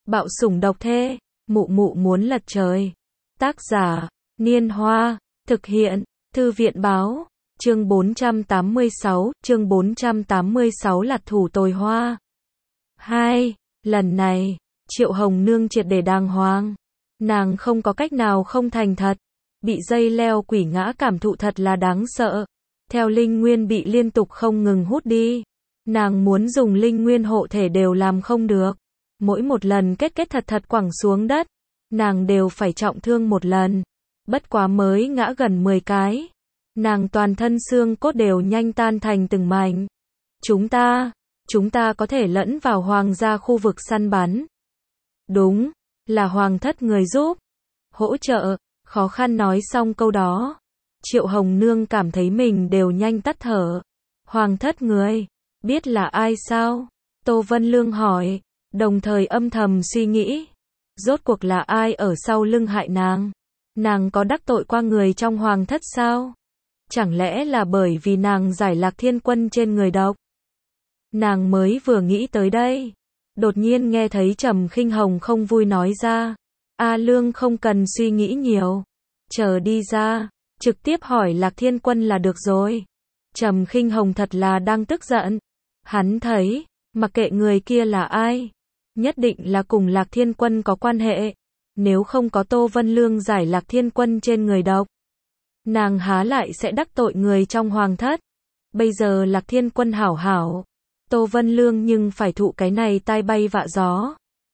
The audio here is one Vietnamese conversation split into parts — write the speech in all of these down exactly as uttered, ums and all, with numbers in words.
Bạo sủng độc thê, mụ mụ muốn lật trời. Tác giả, Niên Hoa, thực hiện, Thư viện báo, chương bốn trăm tám mươi sáu, chương bốn trăm tám mươi sáu Lạt thủ tồi hoa. hai. Lần này, Triệu Hồng Nương triệt để đàng hoàng. Nàng không có cách nào không thành thật. Bị dây leo quỷ ngã cảm thụ thật là đáng sợ. Theo linh nguyên bị liên tục không ngừng hút đi. Nàng muốn dùng linh nguyên hộ thể đều làm không được. Mỗi một lần kết kết thật thật quẳng xuống đất, nàng đều phải trọng thương một lần. Bất quá mới ngã gần mười cái. Nàng toàn thân xương cốt đều nhanh tan thành từng mảnh. Chúng ta, chúng ta có thể lẫn vào hoàng gia khu vực săn bắn. Đúng, là hoàng thất người giúp. Hỗ trợ, khó khăn nói xong câu đó. Triệu Hồng Nương cảm thấy mình đều nhanh tắt thở. Hoàng thất người, biết là ai sao? Tô Vân Lương hỏi, đồng thời âm thầm suy nghĩ. Rốt cuộc là ai ở sau lưng hại nàng? Nàng có đắc tội qua người trong hoàng thất sao? Chẳng lẽ là bởi vì nàng giải Lạc Thiên Quân trên người độc? Nàng mới vừa nghĩ tới đây. Đột nhiên nghe thấy Trầm Khinh Hồng không vui nói ra. A Lương không cần suy nghĩ nhiều. Chờ đi ra, trực tiếp hỏi Lạc Thiên Quân là được rồi. Trầm Khinh Hồng thật là đang tức giận. Hắn thấy, mặc kệ người kia là ai, nhất định là cùng Lạc Thiên Quân có quan hệ. Nếu không có Tô Vân Lương giải Lạc Thiên Quân trên người độc, nàng há lại sẽ đắc tội người trong hoàng thất. Bây giờ Lạc Thiên Quân hảo hảo, Tô Vân Lương nhưng phải thụ cái này tai bay vạ gió.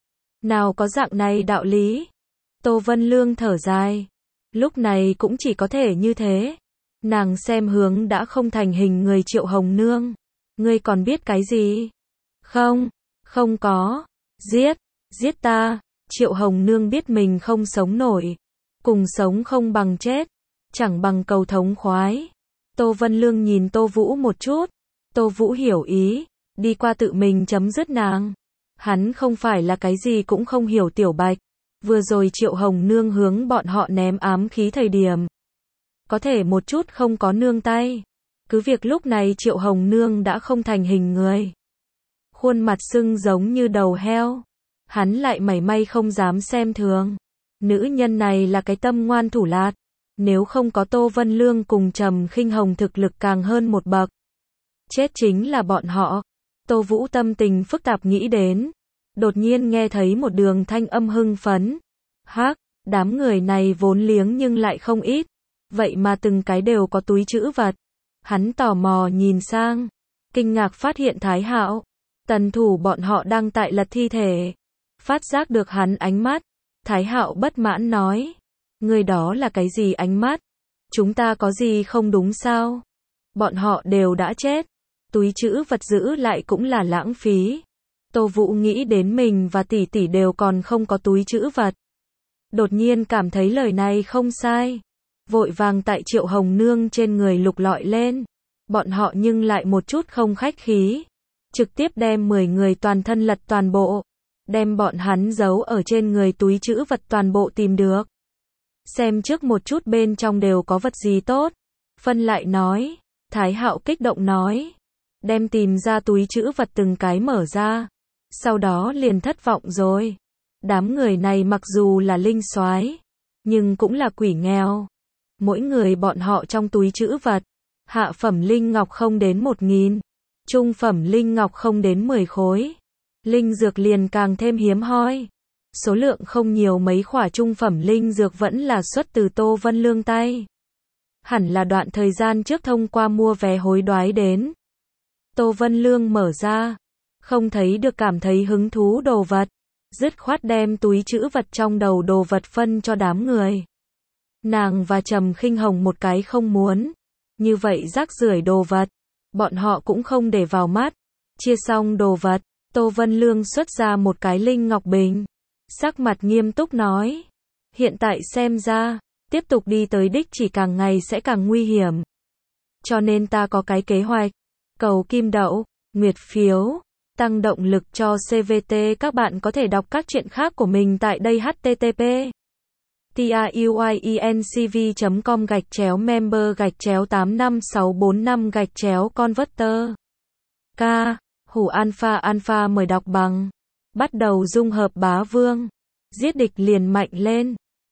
Nào có dạng này đạo lý. Tô Vân Lương thở dài. Lúc này cũng chỉ có thể như thế. Nàng xem hướng đã không thành hình người Triệu Hồng Nương. Ngươi còn biết cái gì? Không, không có. Giết, giết ta. Triệu Hồng Nương biết mình không sống nổi. Cùng sống không bằng chết. Chẳng bằng cầu thống khoái. Tô Vân Lương nhìn Tô Vũ một chút. Tô Vũ hiểu ý. Đi qua tự mình chấm dứt nàng. Hắn không phải là cái gì cũng không hiểu Tiểu Bạch. Vừa rồi Triệu Hồng Nương hướng bọn họ ném ám khí thời điểm. Có thể một chút không có nương tay. Cứ việc lúc này Triệu Hồng Nương đã không thành hình người. Khuôn mặt sưng giống như đầu heo. Hắn lại mảy may không dám xem thường. Nữ nhân này là cái tâm ngoan thủ lạt. Nếu không có Tô Vân Lương cùng Trầm Khinh Hồng thực lực càng hơn một bậc. Chết chính là bọn họ. Tô Vũ tâm tình phức tạp nghĩ đến. Đột nhiên nghe thấy một đường thanh âm hưng phấn. Hắc, đám người này vốn liếng nhưng lại không ít. Vậy mà từng cái đều có túi trữ vật. Hắn tò mò nhìn sang. Kinh ngạc phát hiện Thái Hạo, Tần Thủ bọn họ đang tại lật thi thể. Phát giác được hắn ánh mắt. Thái Hạo bất mãn nói. Người đó là cái gì ánh mắt? Chúng ta có gì không đúng sao? Bọn họ đều đã chết. Túi trữ vật giữ lại cũng là lãng phí. Tô Vũ nghĩ đến mình và tỷ tỷ đều còn không có túi trữ vật. Đột nhiên cảm thấy lời này không sai. Vội vàng tại Triệu Hồng Nương trên người lục lọi lên. Bọn họ nhưng lại một chút không khách khí. Trực tiếp đem mười người toàn thân lật toàn bộ. Đem bọn hắn giấu ở trên người túi trữ vật toàn bộ tìm được. Xem trước một chút bên trong đều có vật gì tốt. Phân lại nói. Thái Hạo kích động nói. Đem tìm ra túi trữ vật từng cái mở ra. Sau đó liền thất vọng rồi. Đám người này mặc dù là linh soái, nhưng cũng là quỷ nghèo. Mỗi người bọn họ trong túi trữ vật. Hạ phẩm linh ngọc không đến một nghìn. Trung phẩm linh ngọc không đến mười khối. Linh dược liền càng thêm hiếm hoi. Số lượng không nhiều mấy khỏa trung phẩm linh dược vẫn là xuất từ Tô Vân Lương tay. Hẳn là đoạn thời gian trước thông qua mua vé hối đoái đến. Tô Vân Lương mở ra. Không thấy được cảm thấy hứng thú đồ vật. Dứt khoát đem túi trữ vật trong đầu đồ vật phân cho đám người. Nàng và Trầm Khinh Hồng một cái không muốn. Như vậy rác rưởi đồ vật. Bọn họ cũng không để vào mắt. Chia xong đồ vật. Tô Vân Lương xuất ra một cái linh ngọc bình. Sắc mặt nghiêm túc nói. Hiện tại xem ra. Tiếp tục đi tới đích chỉ càng ngày sẽ càng nguy hiểm. Cho nên ta có cái kế hoạch. Cầu kim đậu, nguyệt phiếu, tăng động lực cho xê vê tê. Các bạn có thể đọc các truyện khác của mình tại đây h t t p truyencv chấm com gạch chéo member gạch chéo tám năm sáu bốn năm gạch chéo converter. K. Hủ Alpha Alpha mời đọc bằng bắt đầu dung hợp bá vương. Giết địch liền mạnh lên.